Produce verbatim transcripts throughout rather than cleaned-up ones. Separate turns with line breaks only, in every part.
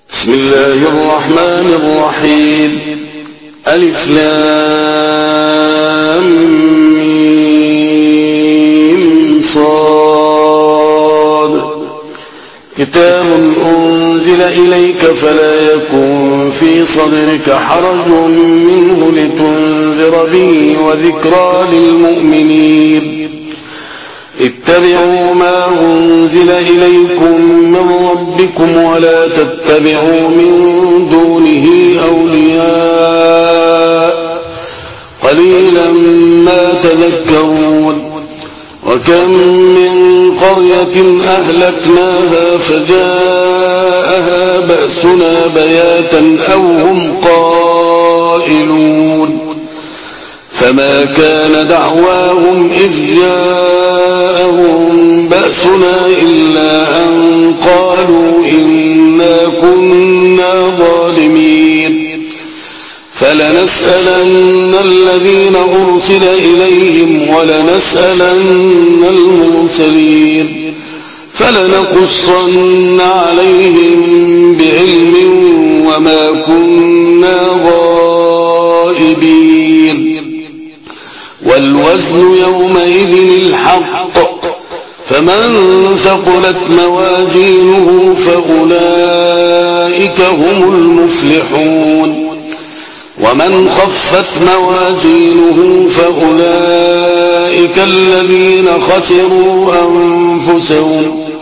بسم الله الرحمن الرحيم. ألف لام ميم صاد. كتاب أنزل إليك فلا يكن في صدرك حرج منه لتنذر به وذكرى للمؤمنين. اتبعوا ما أنزل إليكم من ربكم ولا تتبعوا من دونه أولياء قليلا ما تذكرون. وكم من قرية أهلكناها فجاءها بأسنا بياتا أو هم قائلون. فما كان دعواهم إذ جاءهم بأسنا إلا أن قالوا إنا كنا ظالمين. فلنسألن الذين أرسل إليهم ولنسألن المرسلين فلنقصن عليهم بعلم وما كنا غائبين. والوزن يومئذ الحق فمن ثقلت موازينه فأولئك هم المفلحون ومن خفت موازينه فأولئك الذين خسروا أنفسهم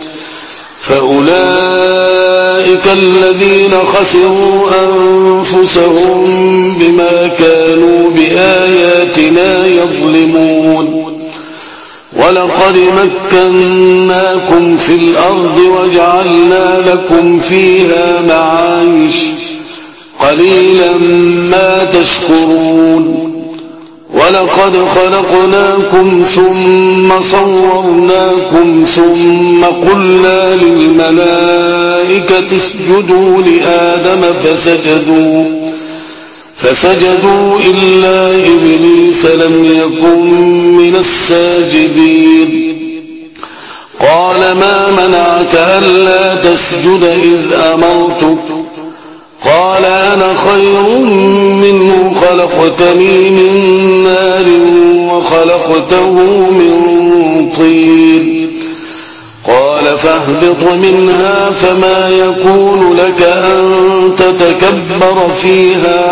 فأولئك الذين خسروا أنفسهم بما كانوا بآياتنا يظلمون. ولقد مكناكم في الأرض وجعلنا لكم فيها معايش قليلا ما تشكرون. ولقد خلقناكم ثم صورناكم ثم قلنا للملائكة اسجدوا لآدم فسجدوا فسجدوا إلا إبليس لم يكن من الساجدين. قال ما منعك ألا تسجد إذ أمرتك؟ قال أنا خير منه خلقتني من نار وخلقته من طين. قال فاهبط منها فما يكون لك أن تتكبر فيها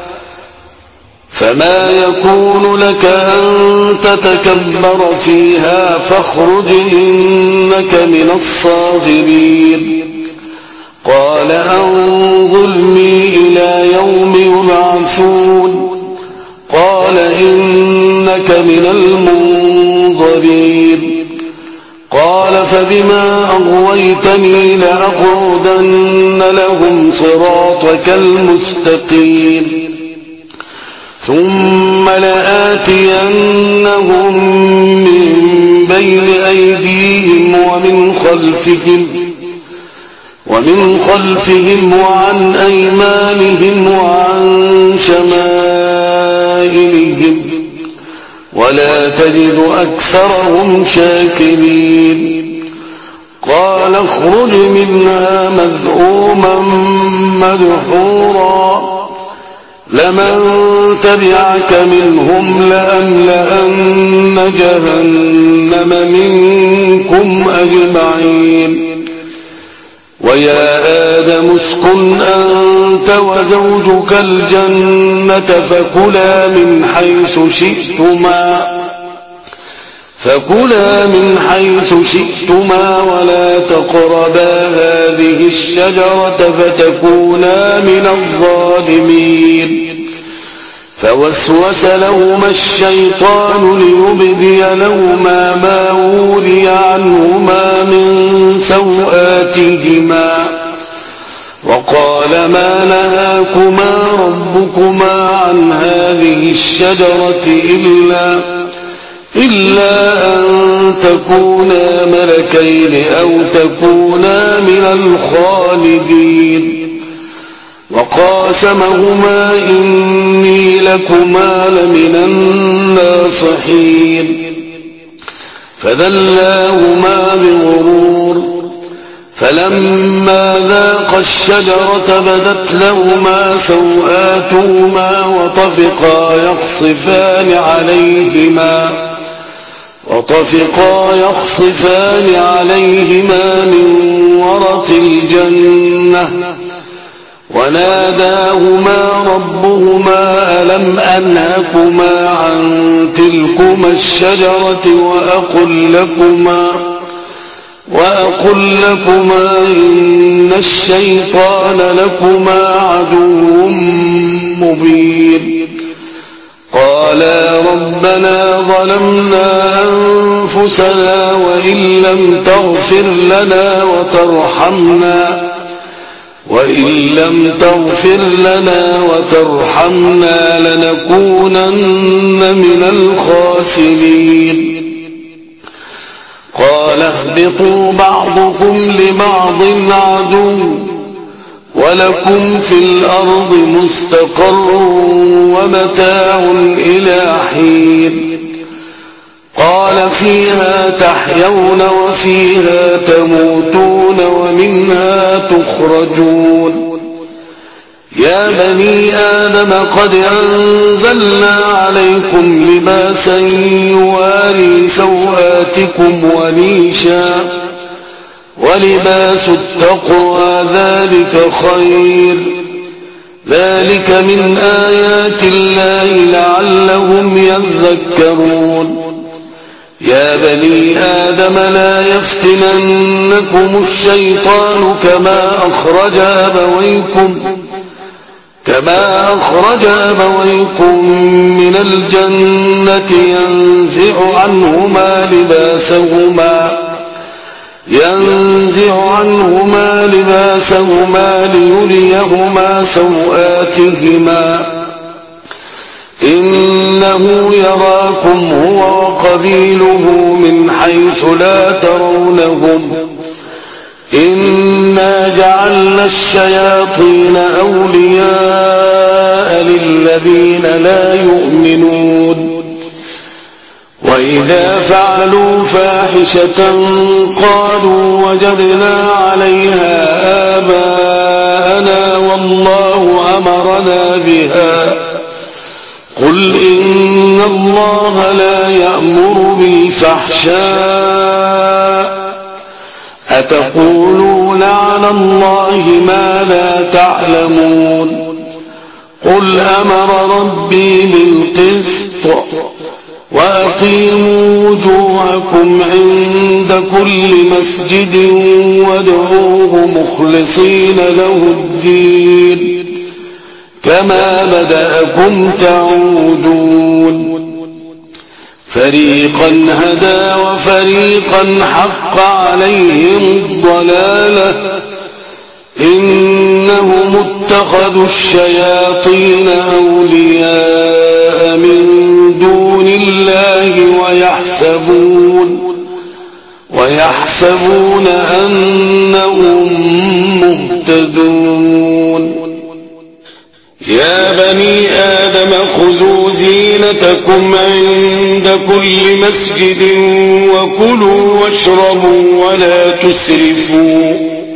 فما يكون لك أن تتكبر فيها فاخرج إنك من الصاغرين. قال أنظرني إلى يوم يبعثون. قال إنك من المنظرين. قال فبما أغويتني لأقعدن لهم صراطك المستقيم ثم لآتينهم من بين أيديهم ومن خلفهم ومن خلفهم وعن أيمانهم وعن شمائلهم ولا تجد أكثرهم شاكرين. قال اخرج منها مذءوما مدحورا لمن تبعك منهم لأملأن جهنم منكم أجمعين. ويا آدم اسكن أنت وزوجك الجنة فكلا من حيث شئتما فكلا من حيث شئتما ولا تقربا هذه الشجرة فتكونا من الظالمين. فوسوس لهما الشيطان ليبدي لهما ما وري عنهما من سوآتهما وقال ما نهاكما ربكما عن هذه الشجرة إلا إلا أن تكونا ملكين أو تكونا من الخالدين. وقاسمهما إني لكما لمن الناصحين. فذلاهما بغرور فلما ذاقا الشجرة بدت لهما سوآتهما وطفقا يخصفان عليهما وطفقا يخصفان عليهما من ورق الجنة وناداهما ربهما ألم أنهكما عن تلكما الشجرة وأقل لكما وأقل لكما إن الشيطان لكما عدو مبين قالا ربنا ظلمنا أنفسنا وإن لم تغفر لنا وترحمنا وإن لم تغفر لنا وترحمنا لنكونن من الخاسرين قال اهبطوا بعضكم لبعض عدو ولكم في الأرض مستقر ومتاع إلى حين قال فيها تحيون وفيها تموتون ومنها تخرجون يا بني آدم قد أنزلنا عليكم لباسا يواري سوآتكم وريشا ولباس التقوى ذلك خير ذلك من آيات الله لعلهم يذكرون يا بني آدم لا يفتننكم الشيطان كما أخرج أبويكم كما أخرج أبويكم من الجنة ينزع عنهما لباسهما ينزع عنهما لباسهما ليريهما سوآتهما إنه يراكم هو وقبيله من حيث لا ترونهم إنا جعلنا الشياطين أولياء للذين لا يؤمنون وإذا فعلوا فاحشة قالوا وجدنا عليها آباءنا والله أمرنا بها قل إن الله لا يأمر بالفحشاء أتقولون على الله ما لا تعلمون قل أمر ربي بالقسط وأقيموا وجوهكم عند كل مسجد وادعوه مخلصين له الدين كما بدأكم تعودون فريقا هدى وفريقا حق عليهم الضلالة إنهم اتخذوا الشياطين أولياء من دون الله ويحسبون ويحسبون أنهم مهتدون يا بني آدم خذوا زينتكم عند كل مسجد وكلوا واشربوا ولا تسرفوا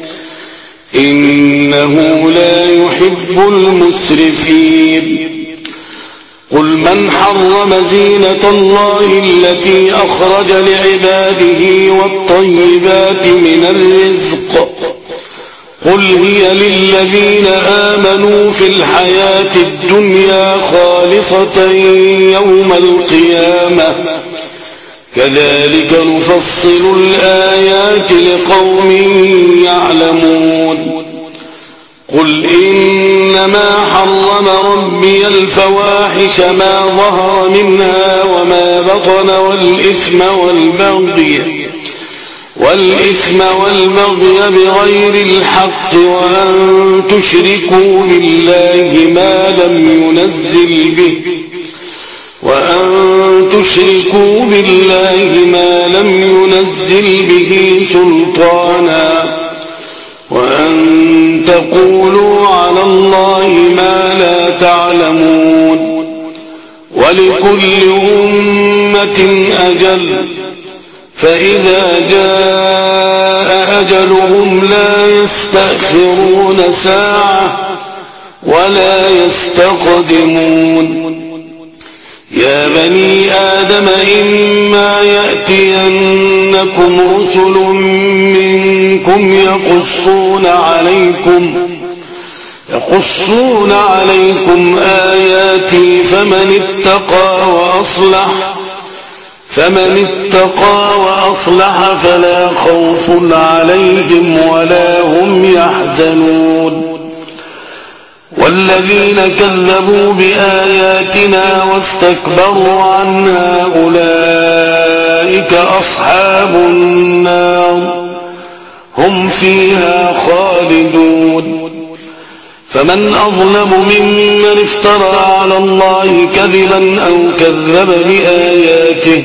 إنه لا يحب المسرفين قل من حرم زينة الله التي أخرج لعباده والطيبات من الرزق قل هي للذين آمنوا في الحياة الدنيا خالصة يوم القيامة كذلك نفصل الآيات لقوم يعلمون قل إنما حرم ربي الفواحش ما ظهر منها وما بطن والإثم والبغي والإثم والبغي بغير الحق وأن تشركوا بالله ما لم ينزل به وأن تشركوا بالله ما لم ينزل به سلطانا وأن تقولوا على الله ما لا تعلمون ولكل أمة أجل فإذا جاء أجلهم لا يستأخرون ساعة ولا يستقدمون يا بني آدم إما يأتينكم رسل منكم يقصون عليكم يقصون عليكم آياتي فمن اتقى وأصلح فمن اتقى وأصلح فلا خوف عليهم ولا هم يحزنون والذين كذبوا بآياتنا واستكبروا عنها أولئك أصحاب النار هم فيها خالدون فمن أظلم ممن افترى على الله كذبا أو كذب بآياته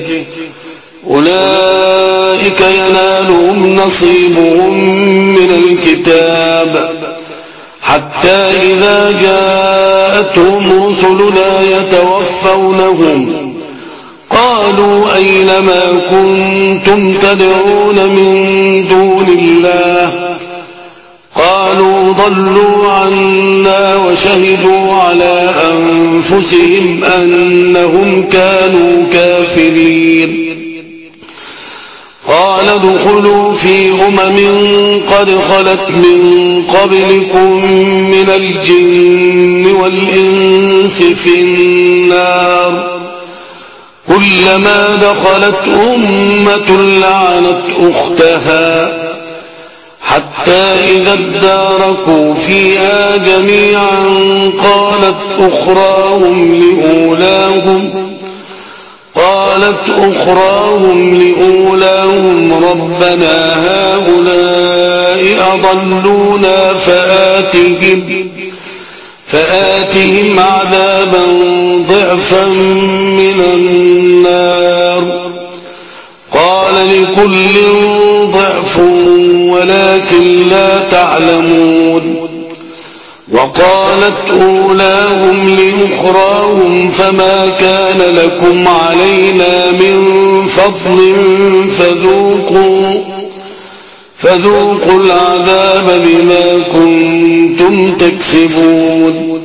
أولئك ينالهم نصيبهم من الكتاب حتى إذا جاءتهم رسلنا يتوفونهم قالوا أين ما كنتم تدعون من دون الله قالوا ضلوا عنا وشهدوا على أنفسهم أنهم كانوا كافرين قال ادخلوا في أمم قد خلت من قبلكم من الجن والإنس في النار كلما دخلت أمة لعنت أختها حتى إذا اداركوا فيها جميعا قالت أخراهم لأولاهم قالت أخراهم لأولاهم ربنا هؤلاء أضلونا فآتهم فآتهم عذابا ضعفا من النار قال لكل ضعف ولكن لا تعلمون وقالت أولاهم لأخراهم فما كان لكم علينا من فضل فذوقوا فذوقوا العذاب بما كنتم تكسبون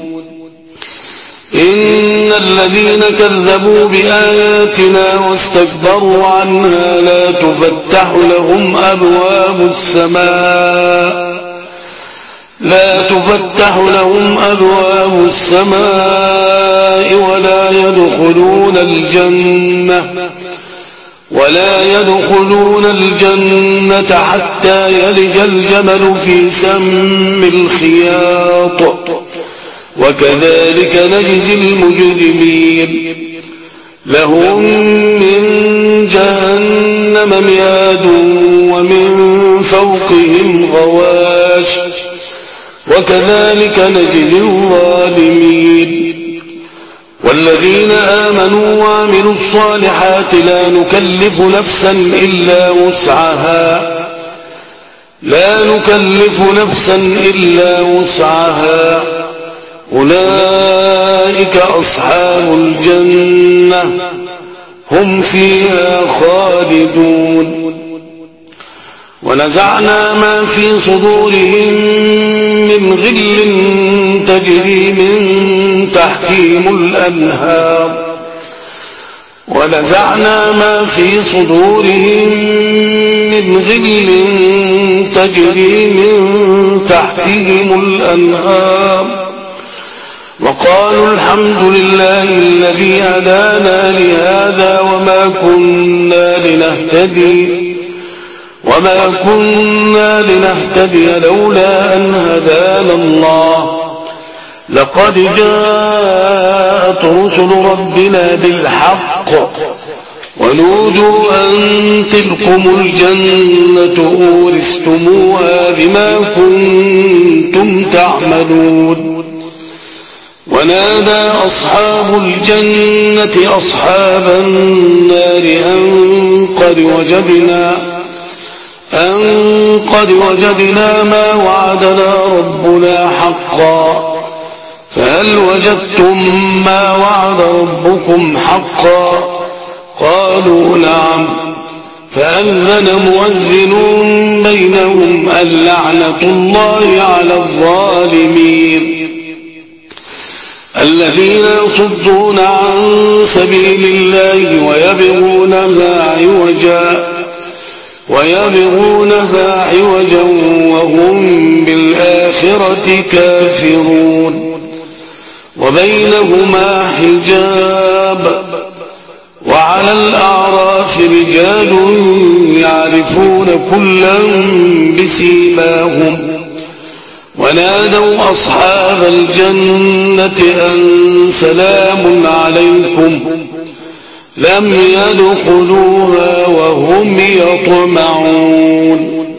إن الذين كذبوا بآياتنا واستكبروا عنها لا تفتح لهم أبواب السماء لا تفتح لهم أبواب السماء ولا يدخلون الجنة ولا يدخلون الجنة حتى يلج الجمل في سم الخياط وكذلك نجزي المجرمين لهم من جهنم مهاد ومن فوقهم غواش وكذلك نجزي الظالمين والذين آمنوا وعملوا الصالحات لا نكلف نفسا إلا وسعها لا نكلف نفسا إلا وسعها أولئك أصحاب الجنة هم فيها خالدون ونزعنا ما في صدورهم من غل تجري من تحتهم الأنهار ونزعنا ما في صدورهم من غل تجري من تحتهم الأنهار وقالوا الحمد لله الذي هدانا لهذا وما كنا لنهتدي وما كنا لنهتدي لولا أن هدانا الله لقد جاءت رسل ربنا بالحق ونودوا أن تلكم الجنة أورثتموها بما كنتم تعملون ونادى أصحاب الجنة أصحاب النار أن قد وجدنا أن قد وجدنا ما وعدنا ربنا حقا فهل وجدتم ما وعد ربكم حقا قالوا نعم فأذن مؤذن بينهم اللعنة الله على الظالمين الذين يصدون عن سبيل الله ويبغونها عوجا ويبغونها عوجا وهم بالآخرة كافرون وبينهما حجاب وعلى الأعراف رجال يعرفون كلا بسيماهم ونادوا أصحاب الجنة أن سلام عليكم لم يدخلوها وهم يطمعون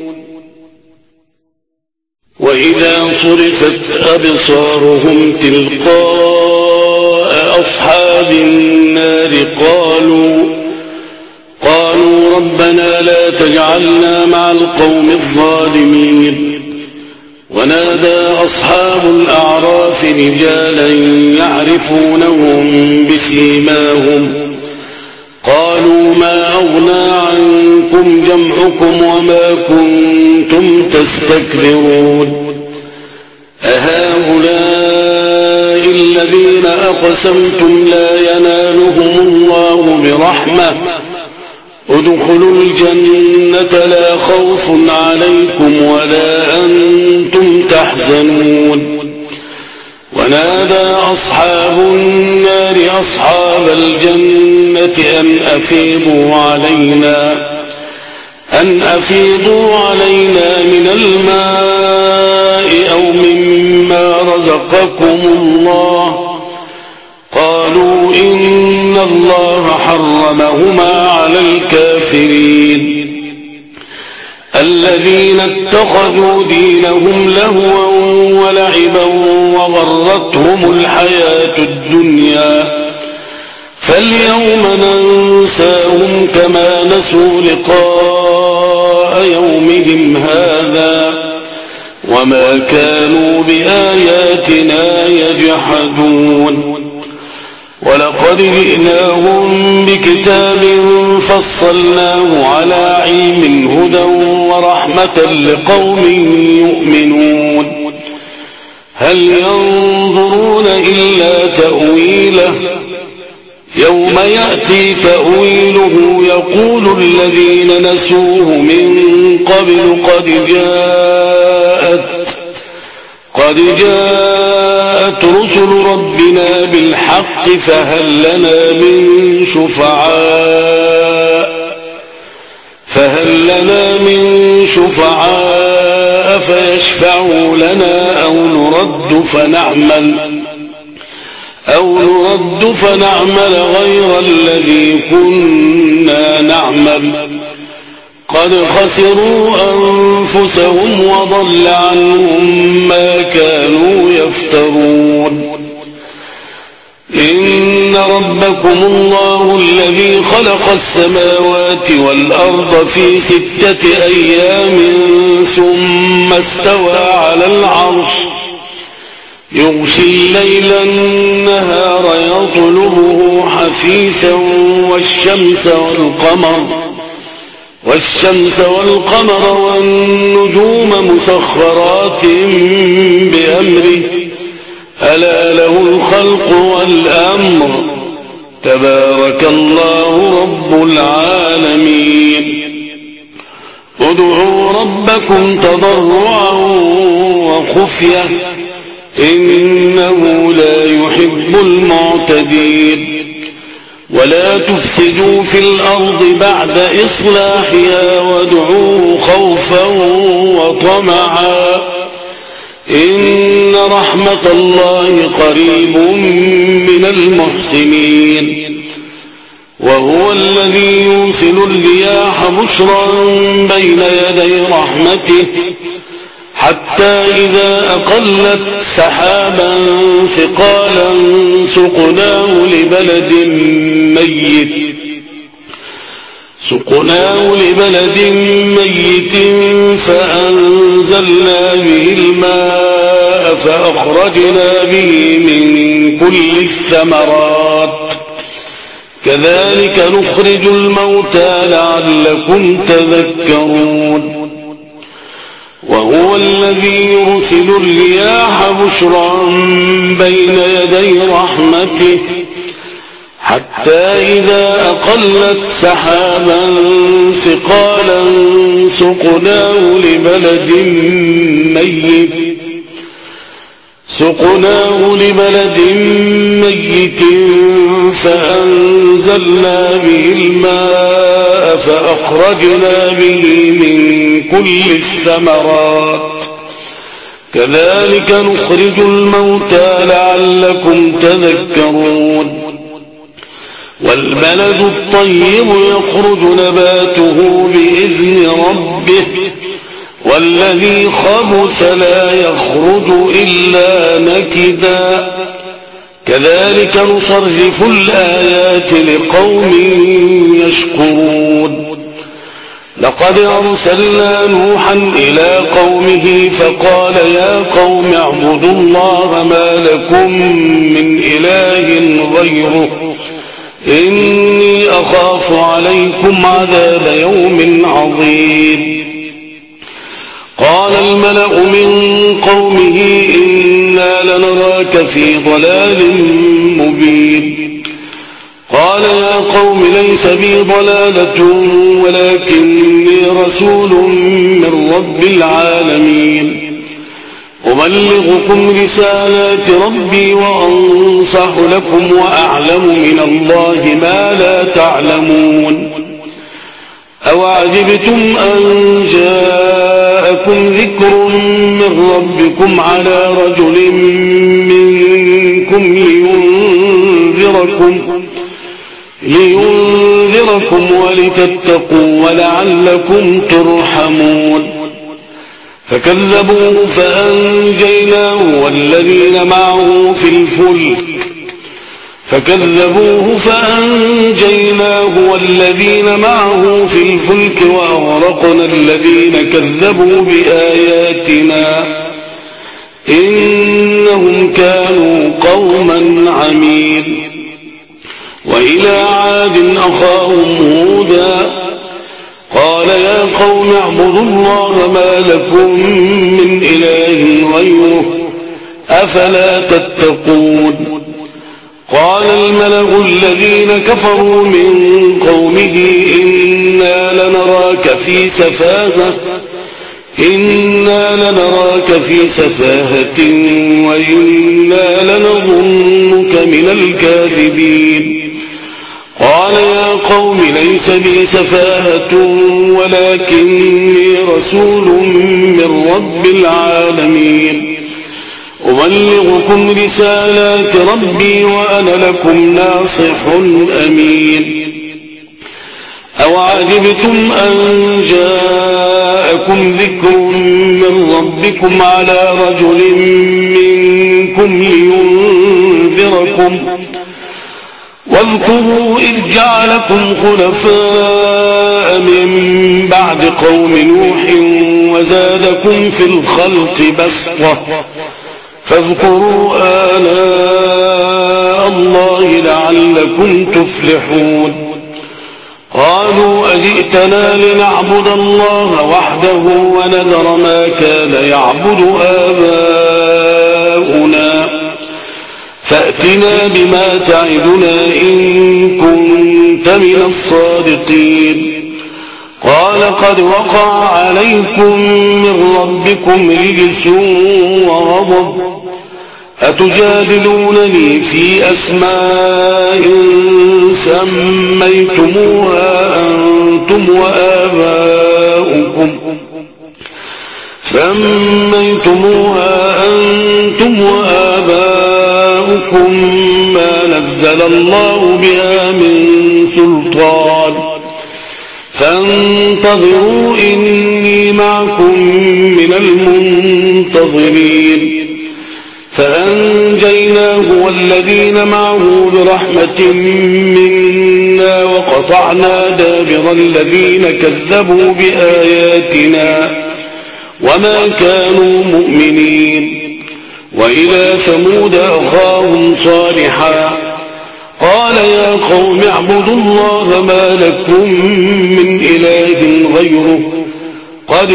وإذا صرفت أبصارهم تلقاء أصحاب النار قالوا قالوا ربنا لا تجعلنا مع القوم الظالمين ونادى أصحاب الأعراف رجالا يعرفونهم بسيماهم قالوا ما أغنى عنكم جمعكم وما كنتم تستكبرون أهؤلاء الذين أقسمتم لا ينالهم الله برحمة ادخلوا الجنة لا خوف عليكم ولا أنتم تحزنون ونادى أصحاب النار أصحاب الجنة أن أفيضوا علينا أن أفيضوا علينا من الماء أو مما رزقكم الله قالوا إن الله حرمهما على الكافرين الذين اتخذوا دينهم لهوا ولعبا وغرتهم الحياة الدنيا فاليوم ننساهم كما نسوا لقاء يومهم هذا وما كانوا بآياتنا يجحدون ولقد جئناهم بكتاب فصلناه على علم هدى ورحمة لقوم يؤمنون هل ينظرون إلا تأويله يوم يأتي تأويله يقول الذين نسوه من قبل قد جاءت قد جاءت رسل ربنا بالحق فهل لنا من شفعاء فهل لنا من شفعاء فيشفعوا لنا أو نرد فنعمل أو نرد فنعمل غير الذي كنا نعمل قد خسروا أنفسهم وضل عنهم ما كانوا يفترون إن ربكم الله الذي خلق السماوات والأرض في ستة أيام ثم استوى على العرش يغشي الليل النهار يطلبه حثيثا والشمس والقمر والشمس والقمر والنجوم مسخرات بأمره ألا له الخلق والأمر تبارك الله رب العالمين ادعوا ربكم تضرعا وخفية إنه لا يحب المعتدين ولا تفسدوا في الأرض بعد إصلاحها وادعوه خوفا وطمعا إن رحمة الله قريب من المحسنين وهو الذي يرسل الرياح بشرا بين يدي رحمته حتى إذا أقلت سحابا ثقالا سقناه لبلد ميت سقناه لبلد ميت فأنزلنا به الماء فأخرجنا به من كل الثمرات كذلك نخرج الموتى لعلكم تذكرون وهو الذي يرسل الرياح بشرا بين يدي رحمته حتى إذا أقلت سحابا ثقالا سقناه لبلد ميت سقناه لبلد ميت فأنزلنا به الماء فأخرجنا به من كل الثمرات كذلك نخرج الموتى لعلكم تذكرون والبلد الطيب يخرج نباته بإذن ربه والذي خبث لا يخرج إلا نكدا كذلك نصرف الآيات لقوم يشكرون لقد أرسلنا نوحا إلى قومه فقال يا قوم اعبدوا الله ما لكم من إله غيره إني أخاف عليكم عذاب يوم عظيم قال الملأ من قومه إنا لنراك في ضلال مبين قال يا قوم ليس بي ضلالة ولكني رسول من رب العالمين أبلغكم رسالات ربي وأنصح لكم وأعلم من الله ما لا تعلمون أوعجبتم أن جاءكم ذكر من ربكم على رجل منكم لينذركم لينذركم ولتتقوا ولعلكم ترحمون فكذبوه فأنجيناه والذين معه في الفلك فكذبوه فأنجيناه والذين معه في الفلك وأغرقنا الذين كذبوا بآياتنا إنهم كانوا قوما عمين وإلى عاد أخاهم هودا قال يا قوم اعبدوا الله ما لكم من إله غيره أفلا تتقون قال الملأ الذين كفروا من قومه إنا لنراك في سفاهة إنا لنراك في سفاهة وإنا لنظنك من الكاذبين قال يا قوم ليس بي سفاهة ولكني رسول من رب العالمين أبلغكم رسالات ربي وأنا لكم ناصح أمين أوعجبتم أن جاءكم ذكر من ربكم على رجل منكم لينذركم واذكروا إذ جعلكم خلفاء من بعد قوم نوح وزادكم في الخلق بسطة فاذكروا آلاء الله لعلكم تفلحون قالوا أجئتنا لنعبد الله وحده ونذر ما كان يعبد آباؤنا فأتنا بما تعدنا إن كنت من الصادقين قال قد وقع عليكم من ربكم رجس وغضب أتجادلونني في أسماء سميتموها أنتم وآباؤكم سميتموها أنتم وآباؤكم ما نزل الله بها من سلطان فانتظروا إني معكم من المنتظرين فأنجيناه والذين معه برحمة منا وقطعنا دابر الذين كذبوا بآياتنا وما كانوا مؤمنين وإلى ثمود أخاهم صالحا قال يا قوم اعبدوا الله ما لكم من إله غيره قد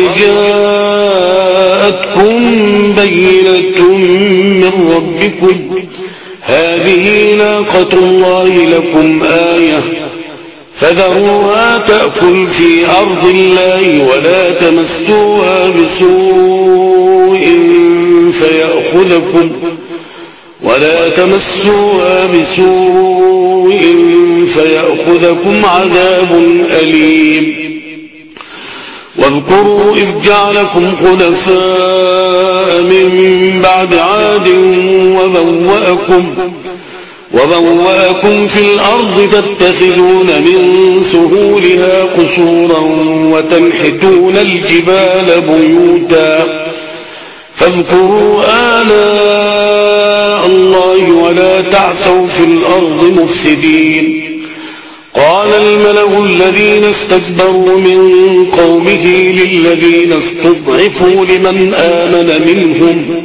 جاءتكم بينة من ربكم هذه ناقة الله لكم آية فذروها تأكل في أرض الله ولا تمسوها بسوء فيأخذكم ولا تمسوها بسوء فيأخذكم عذاب أليم واذكروا إذ جعلكم خلفاء من بعد عاد وبوأكم وبوأكم في الأرض تتخذون من سهولها قصورا وتنحتون الجبال بيوتا فاذكروا آلاء الله ولا تعثوا في الأرض مفسدين قال الملأ الذين استكبروا من قومه للذين استضعفوا لمن آمن منهم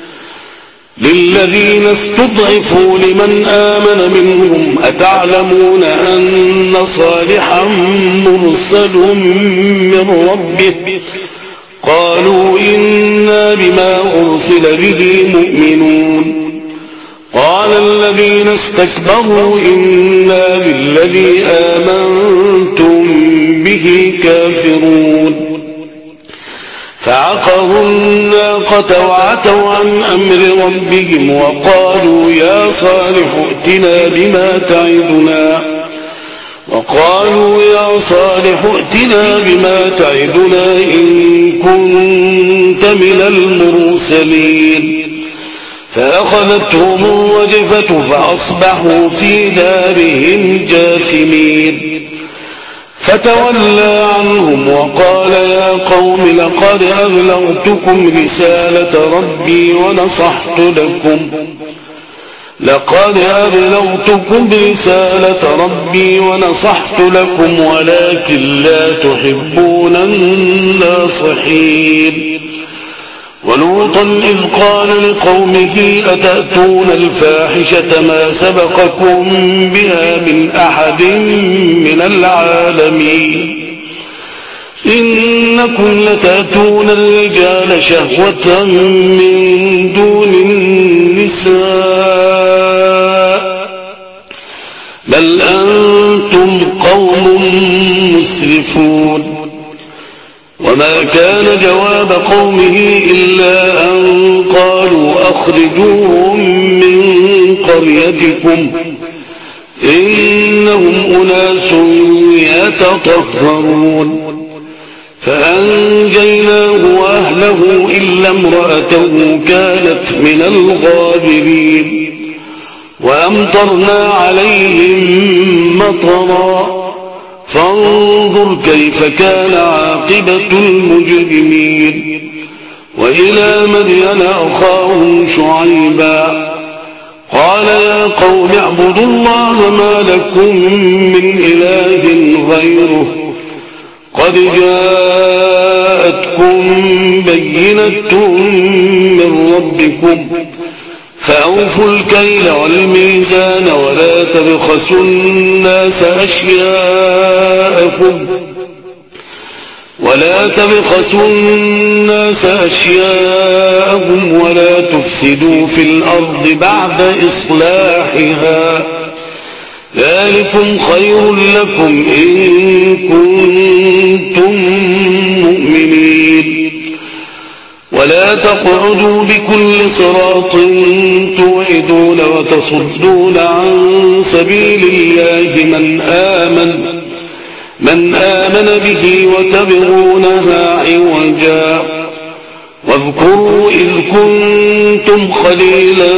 للذين استضعفوا لمن آمن منهم أتعلمون أن صالحا مرسل من ربه قالوا إنا بما أرسل به مؤمنون قال الذين استكبروا إنا بالذي آمنتم به كافرون فعقروا الناقة وعتوا عن أمر ربهم وقالوا يا صالح ائتنا بما تعدنا وقالوا يا صالح ائتنا بما تعدنا إن كنت من المرسلين فأخذتهم الرجفة فأصبحوا في دارهم جاثمين فتولى عنهم وقال يا قوم لقد أبلغتكم رسالة ربي ونصحت لكم لقد أبلغتكم برسالة ربي ونصحت لكم ولكن لا تحبون الناصحين ولوطا إذ قال لقومه أتأتون الفاحشة ما سبقكم بها من أحد من العالمين إنكم لتأتون الرجال شهوة من دون النساء بل أنتم قوم مسرفون وما كان جواب قومه إلا أن قالوا أخرجوهم من قريتكم إنهم أناس يتطهرون فأنجيناه وأهله إلا امرأته كانت من الغابرين وأمطرنا عليهم مطرا فانظر كيف كان عاقبة المجرمين وإلى مدين أخاهم شعيبا قال يا قوم اعبدوا الله ما لكم من إله غيره قد جاءتكم بينة من ربكم فأوفوا الكيل والميزان ولا تبخسوا الناس أشياءهم ولا تبخسوا الناس أشياءهم ولا تفسدوا في الأرض بعد إصلاحها ذلكم خير لكم إن كنتم مؤمنين ولا تقعدوا بكل صراط توعدون وتصدون عن سبيل الله من آمن من آمن به وتبغونها عوجا واذكروا إذ كنتم خليلا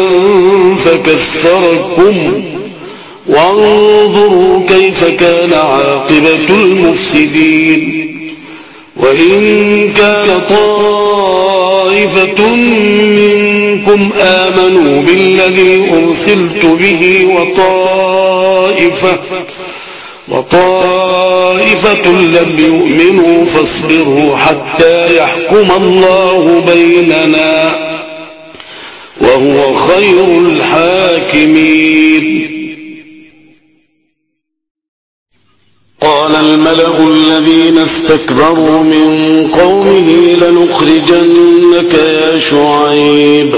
فكثركم وانظروا كيف كان عاقبة المفسدين وإن كان طائفة منكم آمنوا بالذي أرسلت به وطائفة وطائفة لم يؤمنوا فاصبروا حتى يحكم الله بيننا وهو خير الحاكمين الملأ الذين استكبروا من قومه لنخرجنك يا شعيب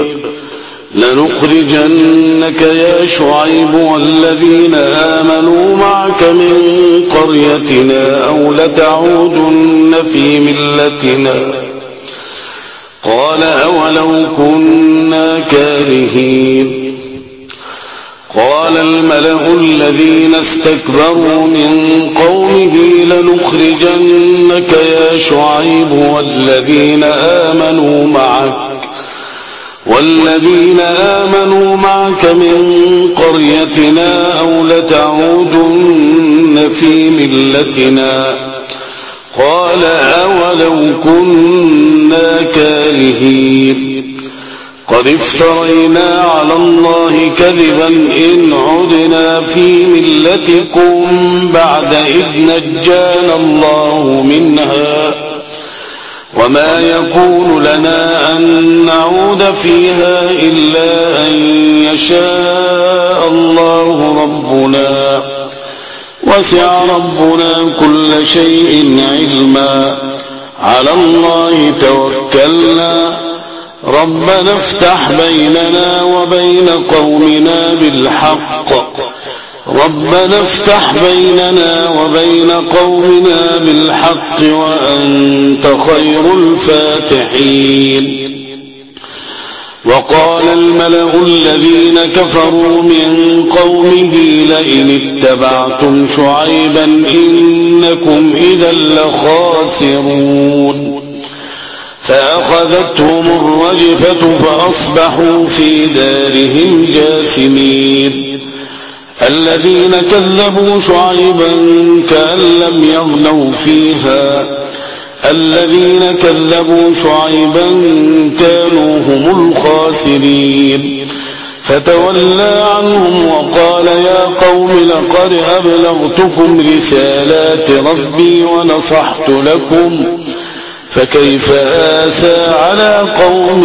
لنخرجنك يا شعيب والذين آمنوا معك من قريتنا أو لتعودن في ملتنا قال أولو كنا كارهين قال الملأ الذين استكبروا من قومه لنخرجنك يا شعيب والذين آمنوا معك والذين آمنوا معك من قريتنا أو لتعودن في ملتنا قال أولو كنا كارهين قد افترينا على الله كذبا إن عدنا في ملتكم بعد إذ نجانا الله منها وما يكون لنا أن نعود فيها إلا أن يشاء الله ربنا وسع ربنا كل شيء علما على الله توكلنا ربنا افتح بيننا وبين قومنا بالحق ربنا افتح بيننا وبين قومنا بالحق وأنت خير الفاتحين وقال الملأ الذين كفروا من قومه لئن اتبعتم شعيبا إنكم إذا لخاسرون فأخذتهم الرجفة فأصبحوا في دارهم جاثمين الذين كذبوا شعيبا كأن لم يغنوا فيها الذين كذبوا شعيبا كانوا هم الخاسرين فتولى عنهم وقال يا قوم لقد أبلغتكم رسالات ربي ونصحت لكم فكيف آسى على قوم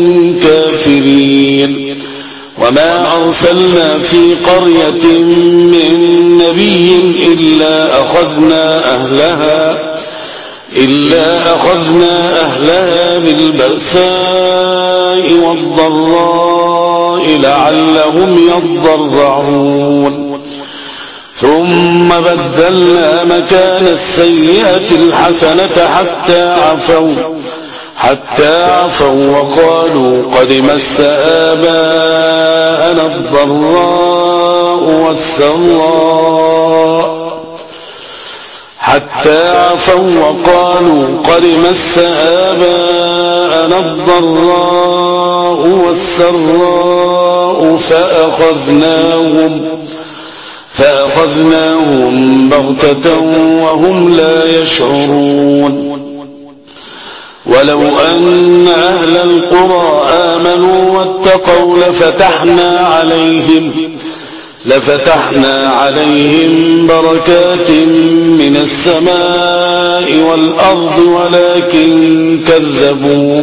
كافرين وما أرسلنا في قرية من نبي إلا أخذنا أهلها إلا أخذنا أهلها بالبأساء والضراء لعلهم يضرعون ثم بدلنا مكان السيئة الحسنة حتى عفوا حتى عفوا وقالوا قد مس آباءنا الضراء والسراء حتى عفوا وقالوا قد مس آباءنا الضراء والسراء فأخذناهم فأخذناهم بغتة وهم لا يشعرون ولو أن أهل القرى آمنوا واتقوا لفتحنا عليهم لفتحنا عليهم بركات من السماء والأرض ولكن كذبوا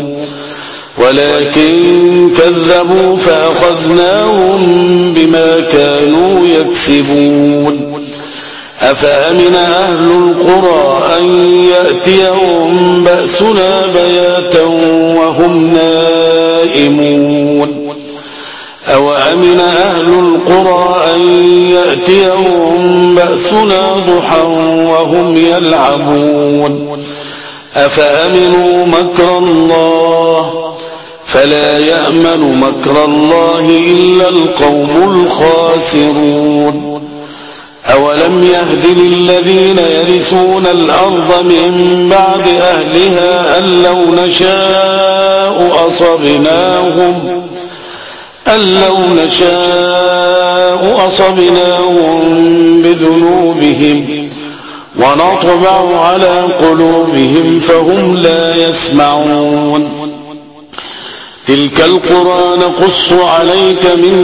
ولكن كذبوا فأخذناهم بما كانوا يكسبون أفأمن أهل القرى أن يأتيهم بأسنا بياتا وهم نائمون أوأمن أهل القرى أن يأتيهم بأسنا ضحى وهم يلعبون أفأمنوا مكر الله فلا يأمن مكر الله إلا القوم الخاسرون أولم يهد للذين يرثون الأرض من بعد أهلها أن لو نشاء أصبناهم أن لو نشاء أصبناهم بذنوبهم ونطبع على قلوبهم فهم لا يسمعون تلك القرى نقص عليك من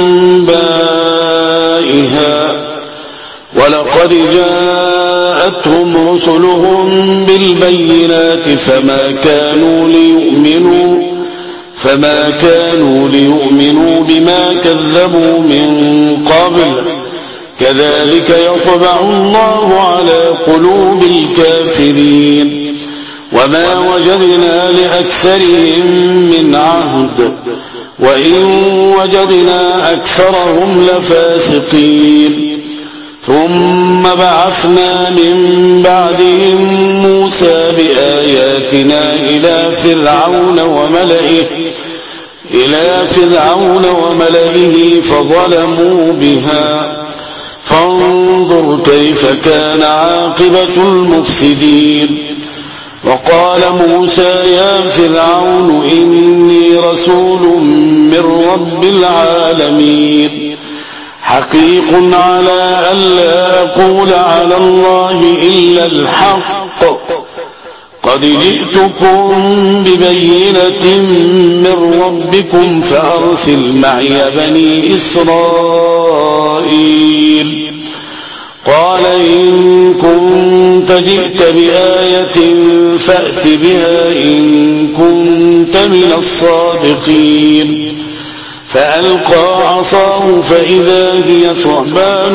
أنبائها ولقد جاءتهم رسلهم بالبينات فما كانوا ليؤمنوا فما كانوا ليؤمنوا بما كذبوا من قبل كذلك يطبع الله على قلوب الكافرين وما وجدنا لأكثرهم من عهد وإن وجدنا أكثرهم لفاسقين ثم بعثنا من بعدهم موسى بآياتنا إلى فرعون وملئه إلى فرعون وملئه فظلموا بها فانظر كيف كان عاقبة المفسدين وقال موسى يا فرعون إني رسول من رب العالمين حقيق على ألا أقول على الله إلا الحق قد جئتكم ببينة من ربكم فأرسل معي بني إسرائيل قال إن كنت جئت بآية فأت بها إن كنت من الصادقين فألقى عصاه فإذا هي ثعبان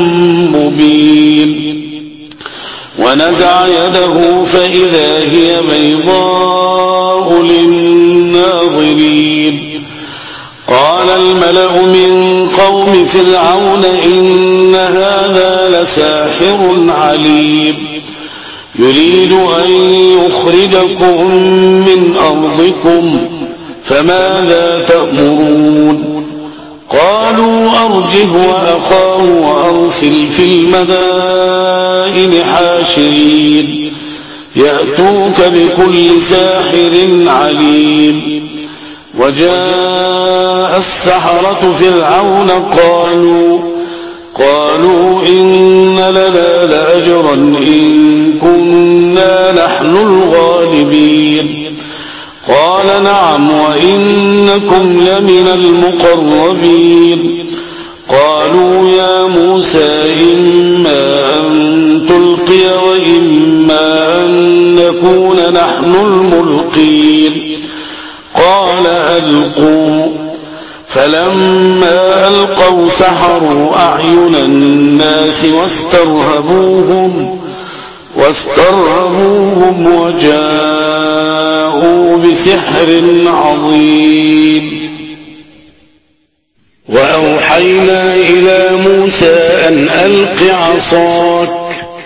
مبين ونزع يده فإذا هي بيضاء للناظرين قال الملأ من قوم فرعون إن هذا لساحر عليم يريد أن يخرجكم من أرضكم فماذا تأمرون قالوا أرجه وأخاه وأرسل في المدائن حاشرين يأتوك بكل ساحر عليم وجاء السحرة فرعون قالوا قالوا إن لنا لأجرا إن كنا نحن الغالبين قال نعم وإنكم لمن المقربين قالوا يا موسى إما أن تلقي وإما أن نكون نحن الملقين قال ألقوا فلما ألقوا سحروا أعين الناس واسترهبوهم واسترهبوهم وجاءوا بسحر عظيم وأوحينا إلى موسى أن ألق عصاك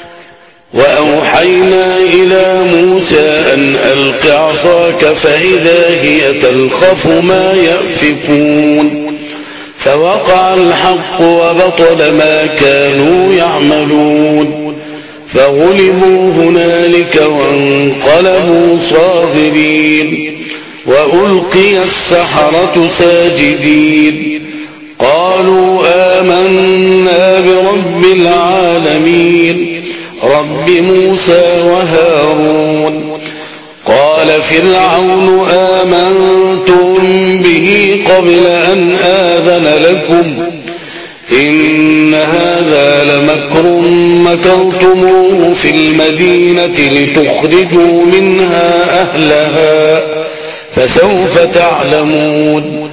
وأوحينا إلى موسى أن ألق عصاك فإذا هي تلقف ما يأفكون فوقع الحق وبطل ما كانوا يعملون فغلبوا هنالك وانقلبوا صاغرين وألقي السحرة ساجدين قالوا آمنا برب العالمين رب موسى وهارون قال فرعون آمنتم به قبل أن آذن لكم إن هذا لمكر مكرتموه في المدينة لتخرجوا منها أهلها فسوف تعلمون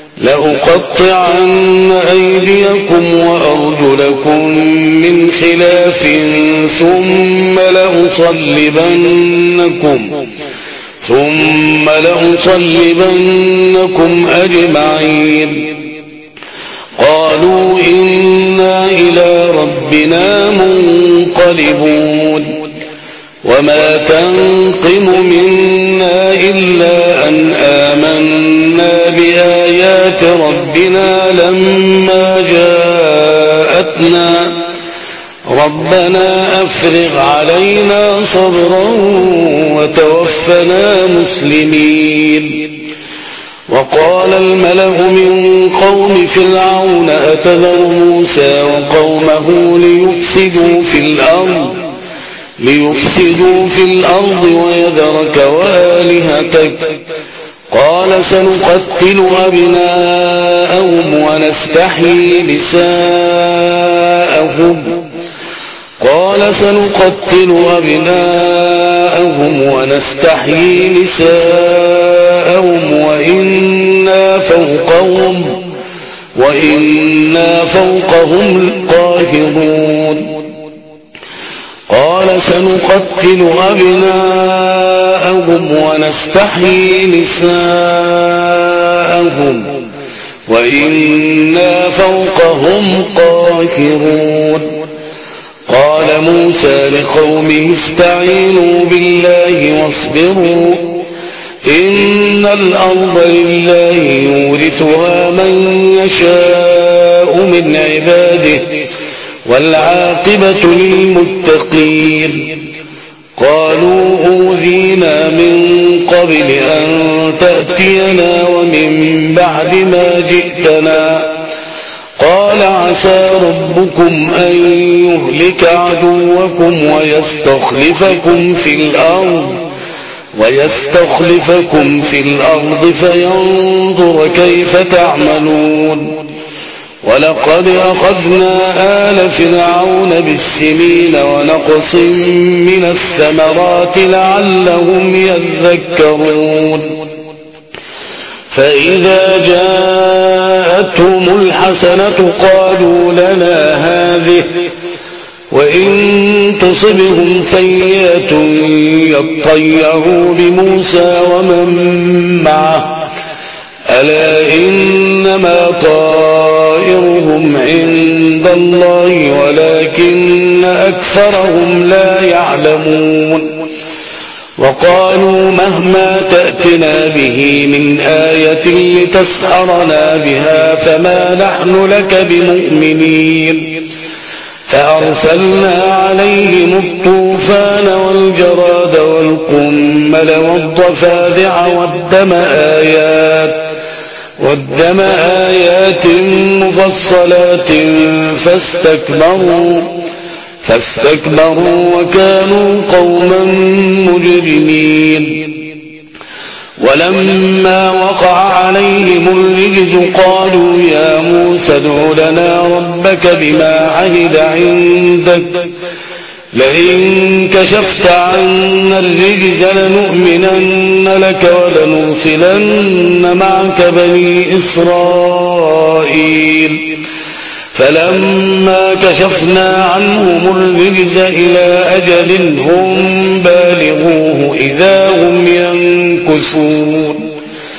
لأقطعن أيديكم وأرجلكم من خلاف ثم لأصلبنكم ثم لأصلبنكم أجمعين قالوا إنا إلى ربنا منقلبون وما تنقم منا إلا أن آمنا بآيات ربنا لما جاءتنا ربنا أفرغ علينا صبرا وتوفنا مسلمين وقال الملأ من قوم فرعون أتذر موسى وقومه ليفسدوا في الأرض ليفسدوا في الأرض ويذرك وآلهتك قال سنقتل أبناءهم ونستحيي نساءهم قال سنقتل أبناءهم ونستحيي نساءهم وإنا فوقهم وإنا فوقهم قاهرون قال سنقتل أبناءهم ونستحيي نساءهم وإنا فوقهم قاهرون قال موسى لقومه استعينوا بالله واصبروا إن الأرض لله يورثها من يشاء من عباده والعاقبة للمتقين قالوا أوذينا من قبل أن تأتينا ومن بعد ما جئتنا قال عسى ربكم أن يهلك عدوكم ويستخلفكم في الأرض ويستخلفكم في الأرض فينظر كيف تعملون ولقد أخذنا آل فرعون بالسنين ونقص من الثمرات لعلهم يذكرون فإذا جاءتهم الحسنة قالوا لنا هذه وإن تصبهم سيئة يطيروا بموسى ومن معه ألا إنما طائرهم عند الله ولكن أكثرهم لا يعلمون وقالوا مهما تأتنا به من آية لتسحرنا بها فما نحن لك بمؤمنين فأرسلنا عليهم الطوفان والجراد والقمل والضفادع والدم آيات والدم آيات مفصلات فاستكبروا فاستكبروا وكانوا قوما مجرمين ولما وقع عليهم الرجز قالوا يا موسى ادع لنا ربك بما عهد عندك لئن كشفت عنا الرجز لنؤمنن لك ولنرسلن معك بني إسرائيل فلما كشفنا عنهم الرجز إلى أجل هم بالغوه إذا هم ينكثون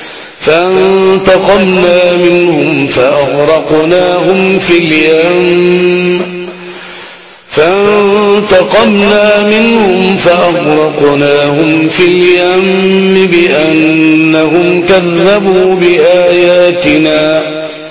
فانتقمنا منهم فأغرقناهم في اليم فانتقمنا منهم فأغرقناهم في اليم بأنهم كذبوا بآياتنا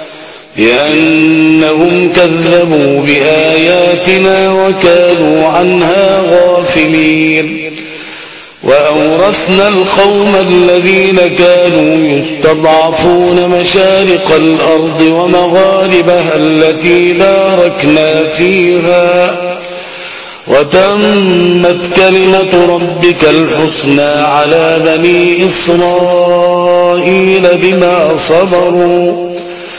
بأنهم كذبوا بآياتنا وكانوا عنها غافلين وأورثنا القوم الذين كانوا يستضعفون مشارق الأرض ومغاربها التي باركنا فيها وتمت كلمة ربك الحسنى على بني إسرائيل بما صبروا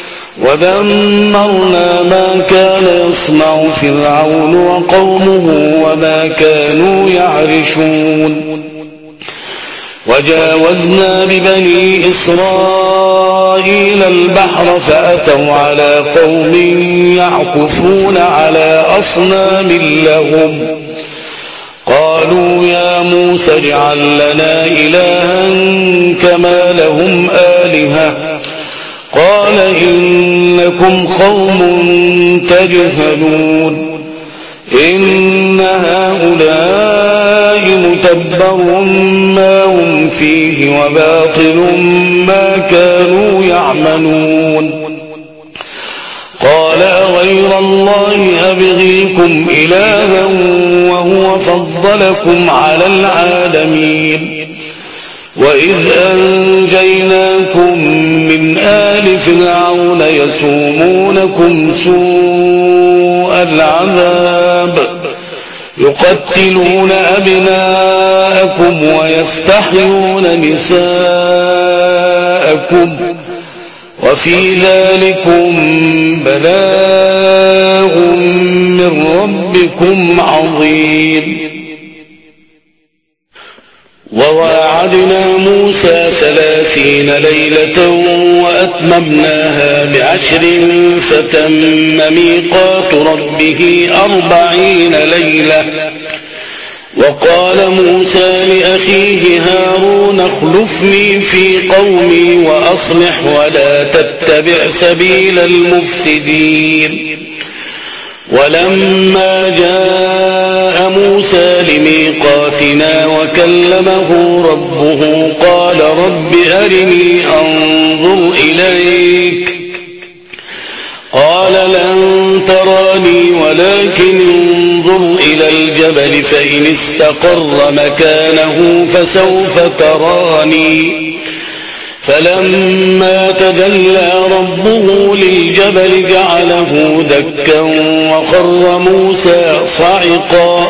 ودمرنا ما كان يصنع فرعون وقومه وما كانوا يعرشون وجاوزنا ببني إسرائيل البحر فأتوا على قوم يعكفون على أصنام لهم قالوا يا موسى اجعل لنا إلها كما لهم آلهة قال إنكم قوم تجهلون إن هؤلاء متبر ما هم فيه وباطل ما كانوا يعملون قال أغير الله أبغيكم إلها وهو فضلكم على العالمين وإذ أنجيناكم من آل فرعون يسومونكم سوء العذاب يقتلون أبناءكم ويستحيون نساءكم وفي ذلكم بلاغ من ربكم عظيم وواعدنا موسى ثلاثين ليلة فأتممناها بعشر فتم ميقات ربه أربعين ليلة. وقال موسى لأخيه هارون اخلفني في قومي وأصلح ولا تتبع سبيل المفسدين. ولما جاء موسى لميقاتنا وكلمه ربه قال رب أرني أنظر إليك قال لن تراني ولكن انظر إلى الجبل فإن استقر مكانه فسوف تراني. فلما تجلى ربه للجبل جعله دكا وخر موسى صعقا.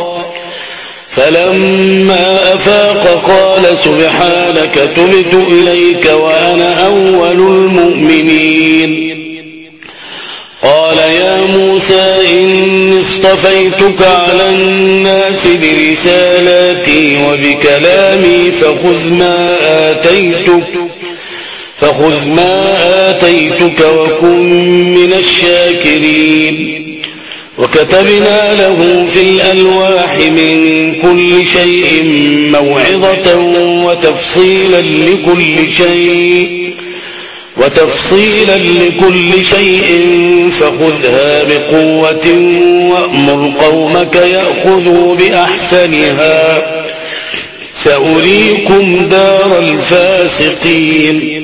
فلما أفاق قال سبحانك تبت إليك وأنا أول المؤمنين. قال يا موسى إني اصطفيتك على الناس برسالاتي وبكلامي فخذ ما آتيتك فخذ ما آتيتك وكن من الشاكرين. وكتبنا له في الألواح من كل شيء موعظة وتفصيلا لكل شيء وتفصيلا لكل شيء فخذها بقوة وأمر قومك يأخذوا بأحسنها سأريكم دار الفاسقين.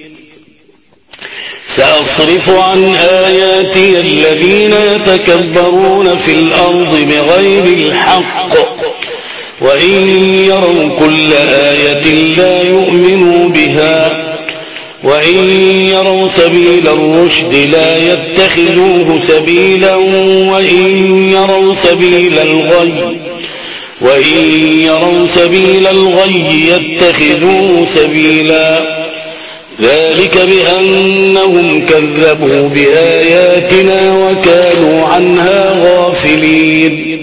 سأصرف عن آياتي الذين يتكبرون في الأرض بغير الحق وإن يروا كل آية لا يؤمنوا بها وإن يروا سبيل الرشد لا يتخذوه سبيلا وإن يروا سبيل الغي وإن يروا سبيل الغي يتخذوه سبيلا. ذلك بأنهم كذبوا بآياتنا وكانوا عنها غافلين.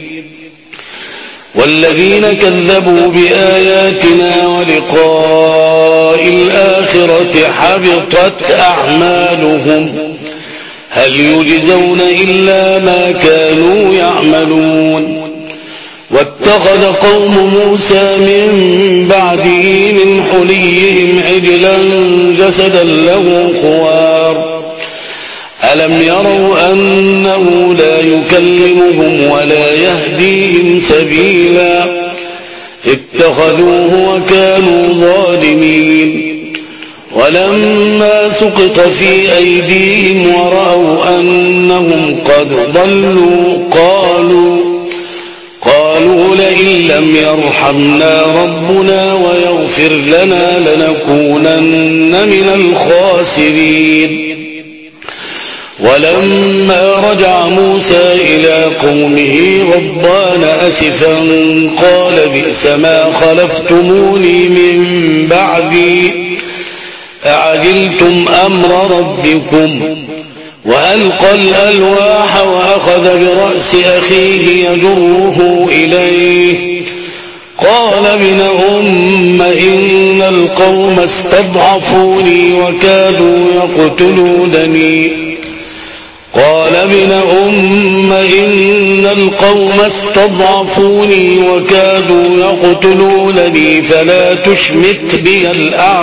والذين كذبوا بآياتنا ولقاء الآخرة حبطت أعمالهم هل يجزون إلا ما كانوا يعملون. واتخذ قوم موسى من بعده من حليهم عجلا جسدا له خوار ألم يروا أنه لا يكلمهم ولا يهديهم سبيلا اتخذوه وكانوا ظالمين. ولما سقط في أيديهم ورأوا أنهم قد ضلوا قالوا قالوا لئن لم يرحمنا ربنا ويغفر لنا لنكونن من الخاسرين. ولما رجع موسى إلى قومه غضبان أسفا قال بئس ما خلفتموني من بعدي أعجلتم أمر ربكم. وألقى الألواح وأخذ برأس أخيه يجره إليه قال ابن أم إن القوم استضعفوني وكادوا يقتلونني قال ابن أم إن القوم استضعفوني وكادوا يقتلونني فلا تشمت بي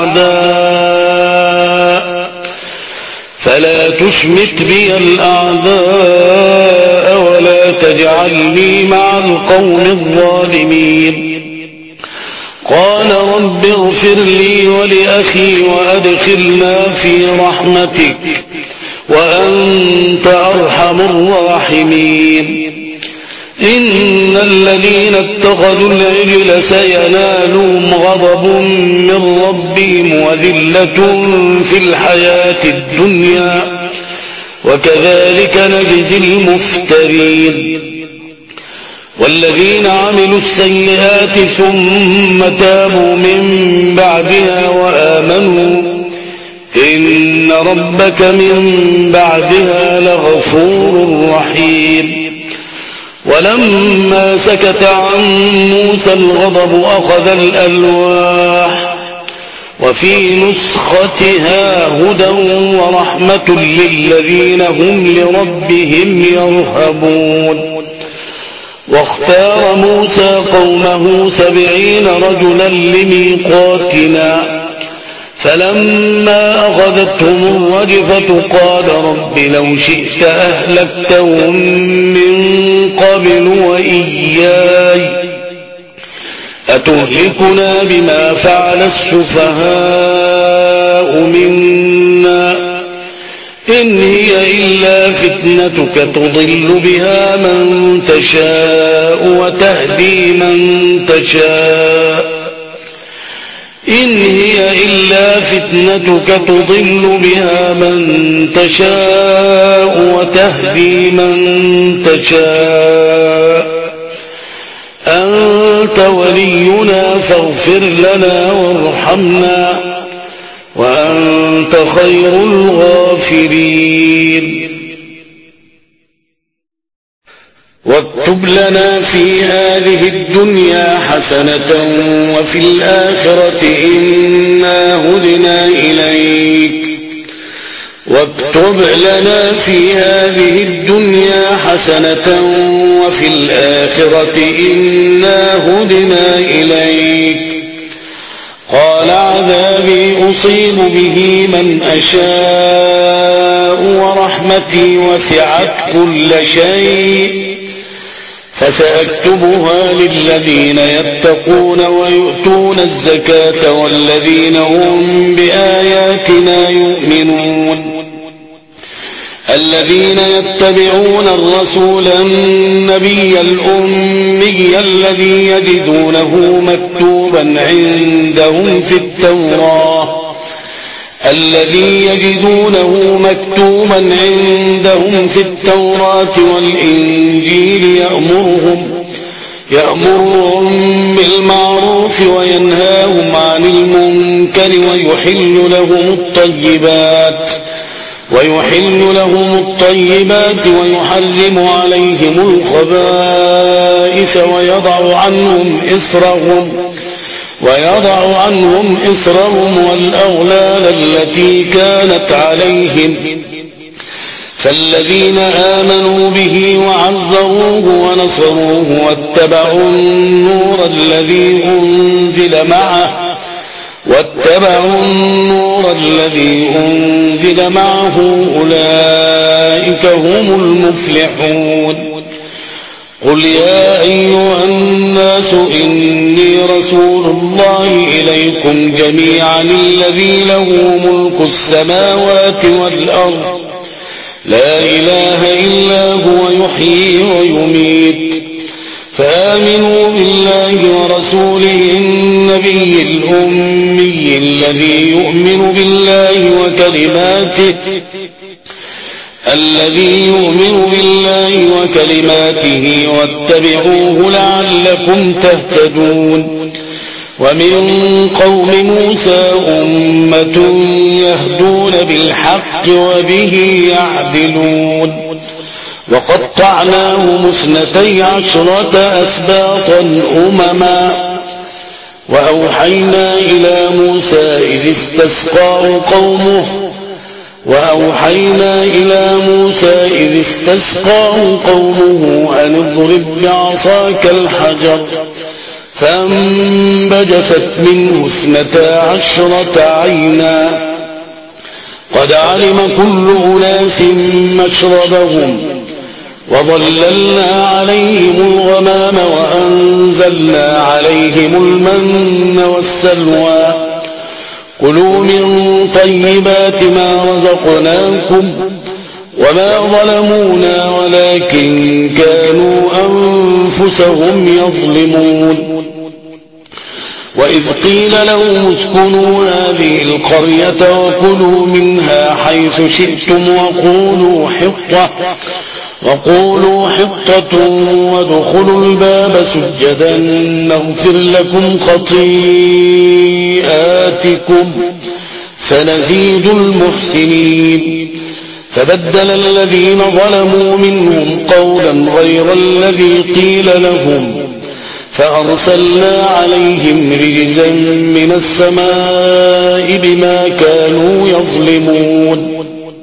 الأعداء فلا تشمت بي الأعداء ولا تجعلني مع القوم الظالمين. قال رب اغفر لي ولأخي وأدخلنا في رحمتك وأنت أرحم الراحمين. إن الذين اتخذوا العجل سينالهم غضب من ربهم وذلة في الحياة الدنيا وكذلك نجزي المفترين. والذين عملوا السيئات ثم تابوا من بعدها وآمنوا إن ربك من بعدها لغفور رحيم. ولما سكت عن موسى الغضب أخذ الألواح وفي نسختها هدى ورحمة للذين هم لربهم يرهبون. واختار موسى قومه سبعين رجلا لميقاتنا فلما أخذتهم الرجفة قال رب لو شئت أهلكتهم من قبل وإياي أتهلكنا بما فعل السفهاء منا إن هي إلا فتنتك تضل بها من تشاء وتهدي من تشاء إن هي إلا فتنتك تضل بها من تشاء وتهدي من تشاء أنت ولينا فاغفر لنا وارحمنا وأنت خير الغافرين. واكتب لنا في هذه الدنيا حسنة وفي الآخرة إنا هدنا إليك واكتب لنا في هذه الدنيا حسنة وفي الآخرة إنا هدنا إليك. قال عذابي أصيب به من أشاء ورحمتي وسعت كل شيء فسأكتبها للذين يتقون ويؤتون الزكاة والذين هم بآياتنا يؤمنون. الذين يتبعون الرسول النبي الأمي الذي يجدونه مكتوبا عندهم في التوراة الذي يجدونه مكتوبا عندهم في التوراة والإنجيل يأمرهم يأمرهم بالمعروف وينهاهم عن المنكر ويحل لهم الطيبات ويحل لهم الطيبات ويحرم عليهم الخبائث ويضع عنهم إثرهم ويضع عنهم إثرهم والأغلال التي كانت عليهم. فالذين آمنوا به وعزروه ونصروه واتبعوا النور الذي أنزل معه واتبعوا النور الذي أنزل معه أولئك هم المفلحون. قل يا أيها الناس إني رسول الله إليكم جميعا الذي له ملك السماوات والأرض لا إله إلا هو يحيي ويميت فآمنوا بالله ورسوله النبي الأمي الذي يؤمن بالله وكلماته الذي يؤمن بالله وكلماته واتبعوه لعلكم تهتدون. ومن قوم موسى أمة يهدون بالحق وبه يعدلون. وقطعناهم اثنتي عشرة أسباطا أمما وأوحينا إلى موسى إذ استسقاه قومه وأوحينا إلى موسى إذ استسقاه قومه أن اضرب بعصاك الحجر فانبجست منه اثنتا عشرة عينا قد علم كل أناس مشربهم وظللنا عليهم الغمام وأنزلنا عليهم المن والسلوى كلوا من طيبات ما رزقناكم وما ظلمونا ولكن كانوا أنفسهم يظلمون. وإذ قيل لهم اسكنوا هذه القرية وكلوا منها حيث شئتم وقولوا حطة وقولوا حطة وادخلوا الباب سجدا نغفر لكم خطيئاتكم سنزيد المحسنين. فبدل الذين ظلموا منهم قولا غير الذي قيل لهم فأرسلنا عليهم رجزا من السماء بما كانوا يظلمون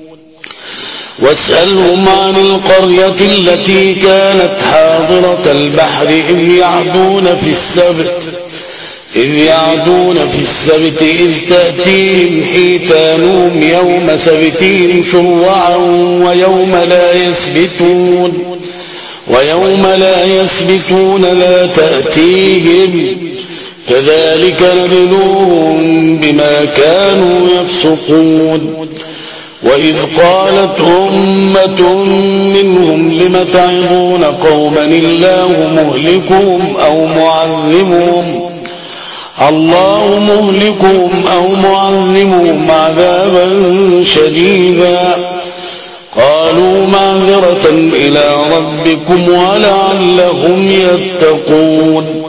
واسألهم عن القرية التي كانت حاضرة البحر إذ يعدون في السبت إذ يعدون في السبت إذ تأتيهم حيتانهم يوم سبتهم شرعا ويوم لا يسبتون ويوم لا يسبتون لا تأتيهم كذلك نبلوهم بما كانوا يفسقون وإذ قالت أمة منهم لم تعظون قوما الله مهلكهم أو معذبهم الله مهلكهم أو معذبهم عذابا شديدا قالوا معذرة إلى ربكم ولعلهم يتقون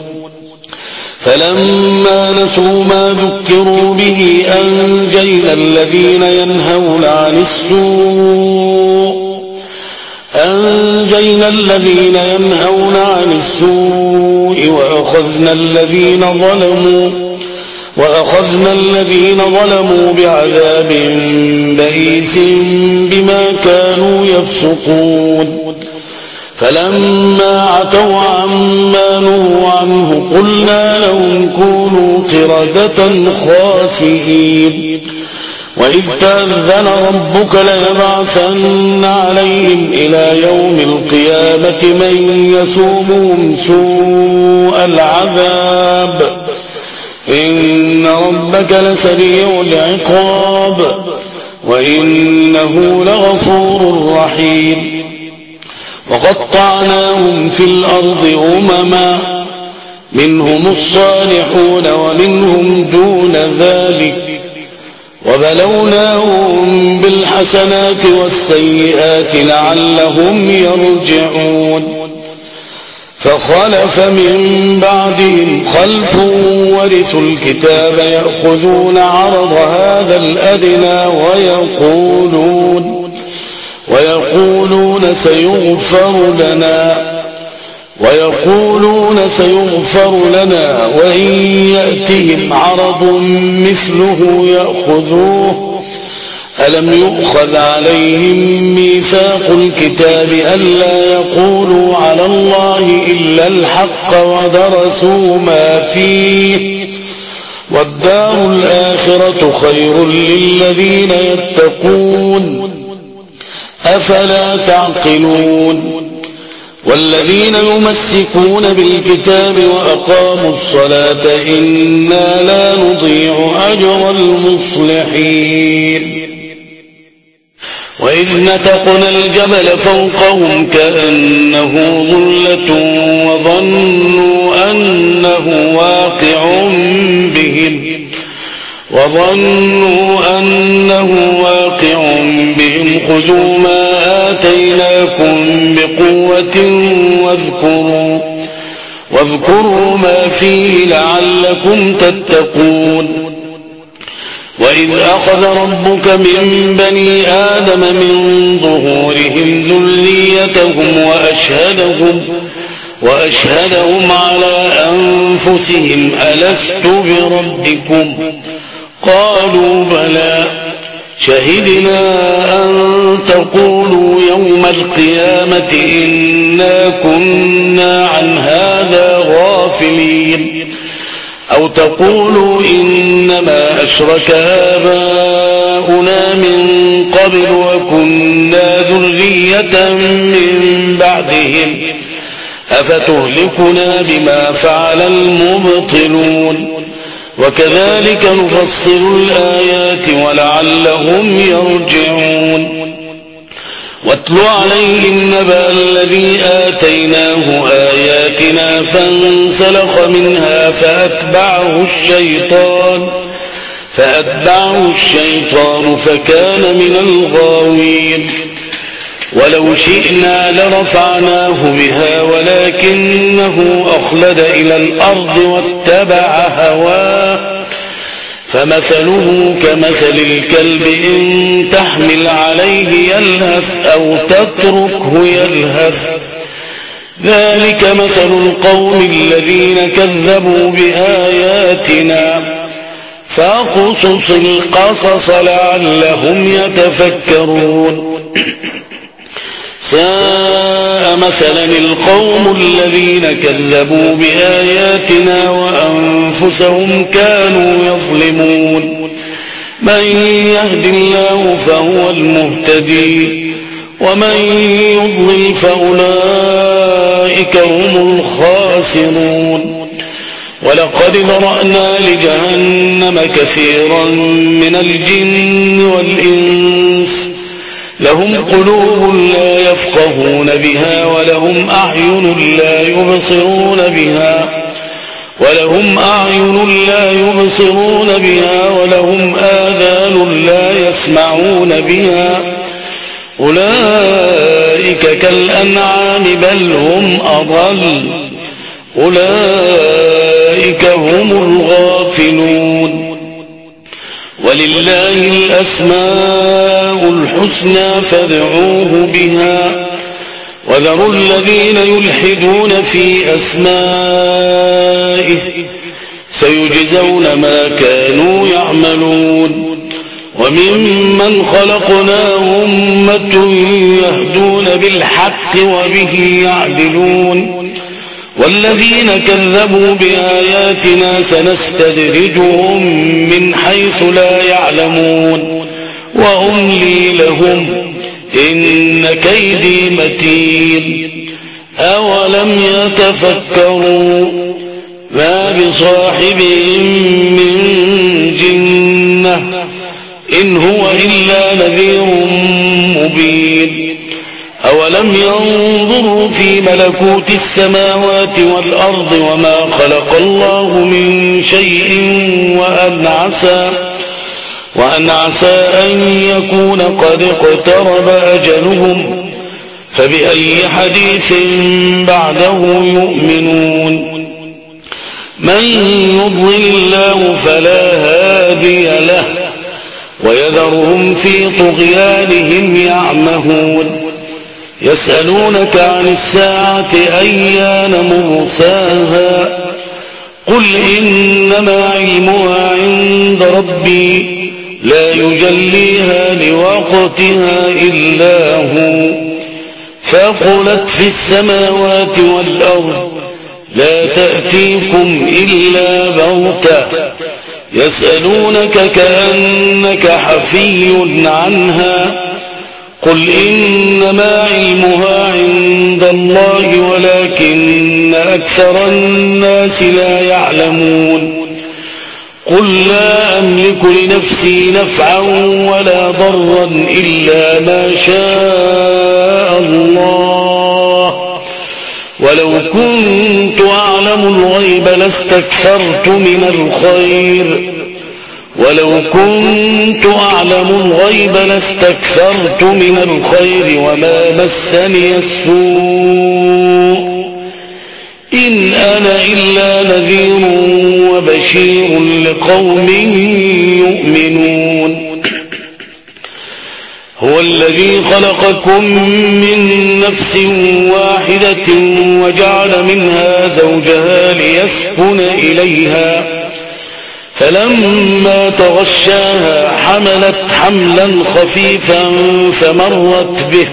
فلما نسوا ما ذكروا به أنجينا الذين ينهون عن السوء أنجينا الذين ينهون عن السوء وأخذنا الذين ظلموا وأخذنا الذين ظلموا بعذاب بئيس بما كانوا يفسقون فلما عتوا عما نهوا عنه قلنا لهم كونوا قردة خاسئين وإذ تأذن ربك ليبعثن عليهم إلى يوم القيامة من يسومهم سوء العذاب إن ربك لسريع العقاب وإنه لغفور رحيم وقطعناهم في الأرض أمما منهم الصالحون ومنهم دون ذلك وبلوناهم بالحسنات والسيئات لعلهم يرجعون فخلف من بعدهم خلف ورثوا الكتاب يأخذون عرض هذا الأدنى ويقولون ويقولون سيغفر لنا ويقولون سيغفر لنا وإن يأتهم عرض مثله يأخذوه ألم يؤخذ عليهم ميثاق الكتاب ألا يقولوا على الله إلا الحق ودرسوا ما فيه والدار الآخرة خير للذين يتقون أفلا تعقلون والذين يمسكون بالكتاب وأقاموا الصلاة إنا لا نضيع أجر المصلحين وإذ نتقنا الجبل فوقهم كأنه ظلة وظنوا أنه واقع بهم وظنوا أنه واقع بهم خذوا ما آتيناكم بقوة واذكروا واذكروا ما فيه لعلكم تتقون وإذ أخذ ربك من بني آدم من ظهورهم ذريتهم وأشهدهم وأشهدهم على أنفسهم ألست بربكم قالوا بلى شهدنا أن تقولوا يوم القيامة إنا كنا عن هذا غافلين أو تقولوا إنما أشرك آباؤنا من قبل وكنا ذرية من بعدهم أفتهلكنا بما فعل المبطلون وكذلك نفصل الآيات ولعلهم يرجعون واتل عليهم نبأ الذي آتيناه آياتنا فانسلخ منها فأتبعه الشيطان فأتبعه الشيطان فكان من الغاوين ولو شئنا لرفعناه بها ولكنه أخلد إلى الأرض واتبع هواه فمثله كمثل الكلب إن تحمل عليه يلهث أو تتركه يلهث ذلك مثل القوم الذين كذبوا بآياتنا فاقصص القصص لعلهم يتفكرون ساء مثلا القوم الذين كذبوا بآياتنا وأنفسهم كانوا يظلمون من يهد الله فهو المهتدي ومن يضلل فأولئك هم الخاسرون ولقد ذرأنا لجهنم كثيرا من الجن والإنس لهم قلوب لا يفقهون بها ولهم أعين لا يبصرون بها ولهم أعين لا يبصرون بها ولهم آذان لا يسمعون بها أولئك كالأنعام بل هم أضل أولئك هم الغافلون ولله الأسماء الحسنى فادعوه بها وذروا الذين يلحدون في أسمائه سيجزون ما كانوا يعملون وممن خلقنا أمة يهدون بالحق وبه يعدلون والذين كذبوا بآياتنا سنستدرجهم من حيث لا يعلمون وأملي لهم إن كيدي متين أولم يتفكروا ما بصاحبهم من جنة إن هو إلا نذير مبين أولم ينظروا في ملكوت السماوات والأرض وما خلق الله من شيء وأن عسى وأن عسى أن يكون قد اقترب أجلهم فبأي حديث بعده يؤمنون من يضلل الله فلا هادي له ويذرهم في طغيانهم يعمهون يسألونك عن الساعة أيان مرساها قل إنما علمها عند ربي لا يجليها لوقتها إلا هو فقلت في السماوات والأرض لا تأتيكم إلا بغتة يسألونك كأنك حفي عنها قل إنما علمها عند الله ولكن أكثر الناس لا يعلمون قل لا أملك لنفسي نفعا ولا ضرا إلا ما شاء الله ولو كنت أعلم الغيب لاستكثرت من الخير ولو كنت أعلم الغيب لاستكثرت من الخير وما مسني السوء إن أنا إلا نذير وبشير لقوم يؤمنون هو الذي خلقكم من نفس واحدة وجعل منها زوجها ليسكن إليها فلما تغشاها حملت حملا خفيفا فمرت به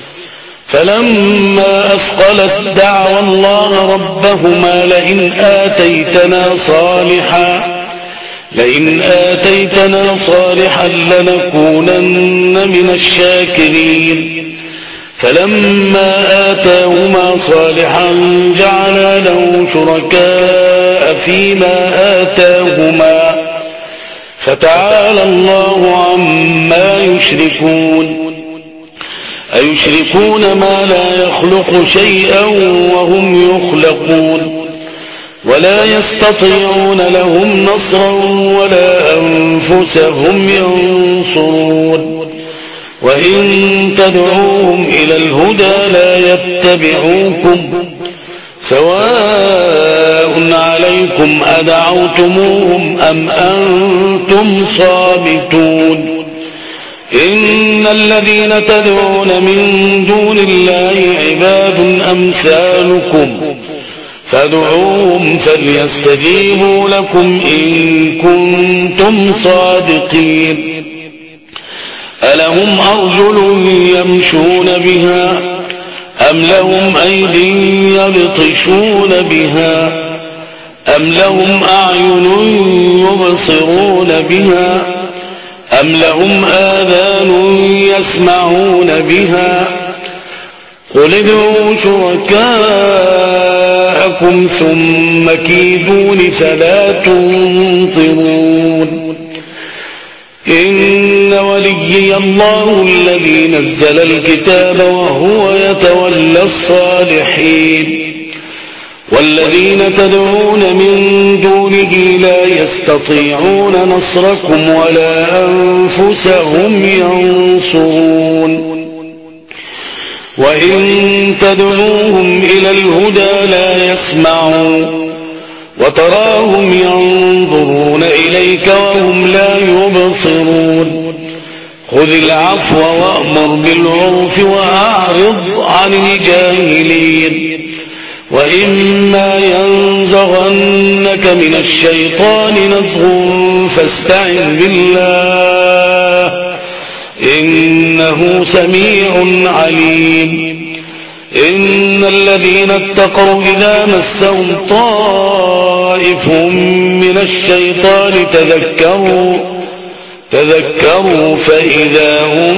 فلما أثقلت دعوا الله ربهما لئن آتيتنا صالحا لئن آتيتنا صالحا لنكونن من الشاكرين فلما آتاهما صالحا جعلا له شركاء فيما آتاهما فتعالى الله عما يشركون أيشركون ما لا يخلق شيئا وهم يخلقون ولا يستطيعون لهم نصرا ولا أنفسهم ينصرون وإن تدعوهم إلى الهدى لا يتبعوكم سواء عليكم أدعوتموهم أم أنتم صامتون إن الذين تدعون من دون الله عباد أمثالكم فادعوهم فليستجيبوا لكم إن كنتم صادقين ألهم أرجل يمشون بها أم لهم أيدي يبطشون بها أم لهم أعين يبصرون بها أم لهم آذان يسمعون بها قل ادعوا شركاءكم ثم كيدون فلا تنظرون إن وليي الله الذي نزل الكتاب وهو يتولى الصالحين والذين تدعون من دونه لا يستطيعون نصركم ولا أنفسهم ينصرون وإن تدعوهم إلى الهدى لا يسمعون وتراهم ينظرون إليك وهم لا يبصرون خذ العفو وأمر بالعرف وأعرض عن الجاهلين وإما ينزغنك من الشيطان نزغ فاستعذ بالله إنه سميع عليم إن الذين اتقوا إذا مسهم طائف من الشيطان تذكروا تذكروا فإذا هم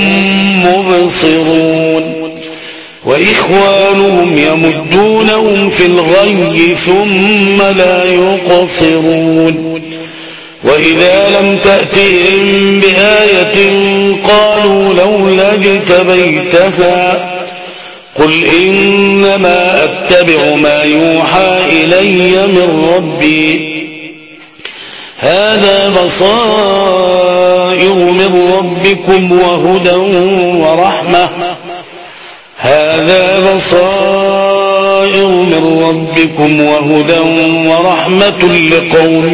مبصرون وإخوانهم يمدونهم في الغي ثم لا يقصرون وإذا لم تأتهم بآية قالوا لولا اجتبيتها قل إنما أتبع ما يوحى إلي من ربي هذا بصائر من ربكم وهدى ورحمة هذا بصائر من ربكم وهدى ورحمة لقوم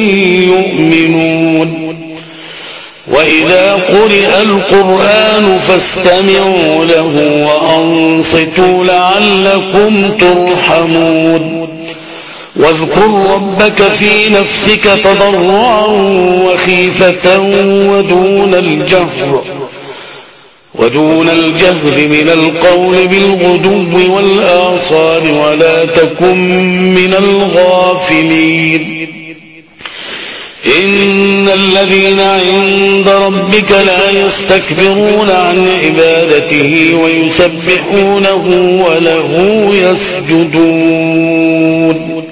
يؤمنون وإذا قرئ القرآن فاستمعوا له وأنصتوا لعلكم ترحمون واذكر ربك في نفسك تضرعا وخيفة ودون الجهر ودون الجهر من القول بالغدو والآصال ولا تكن من الغافلين إن الذين عند ربك لا يستكبرون عن عبادته ويسبحونه وله يسجدون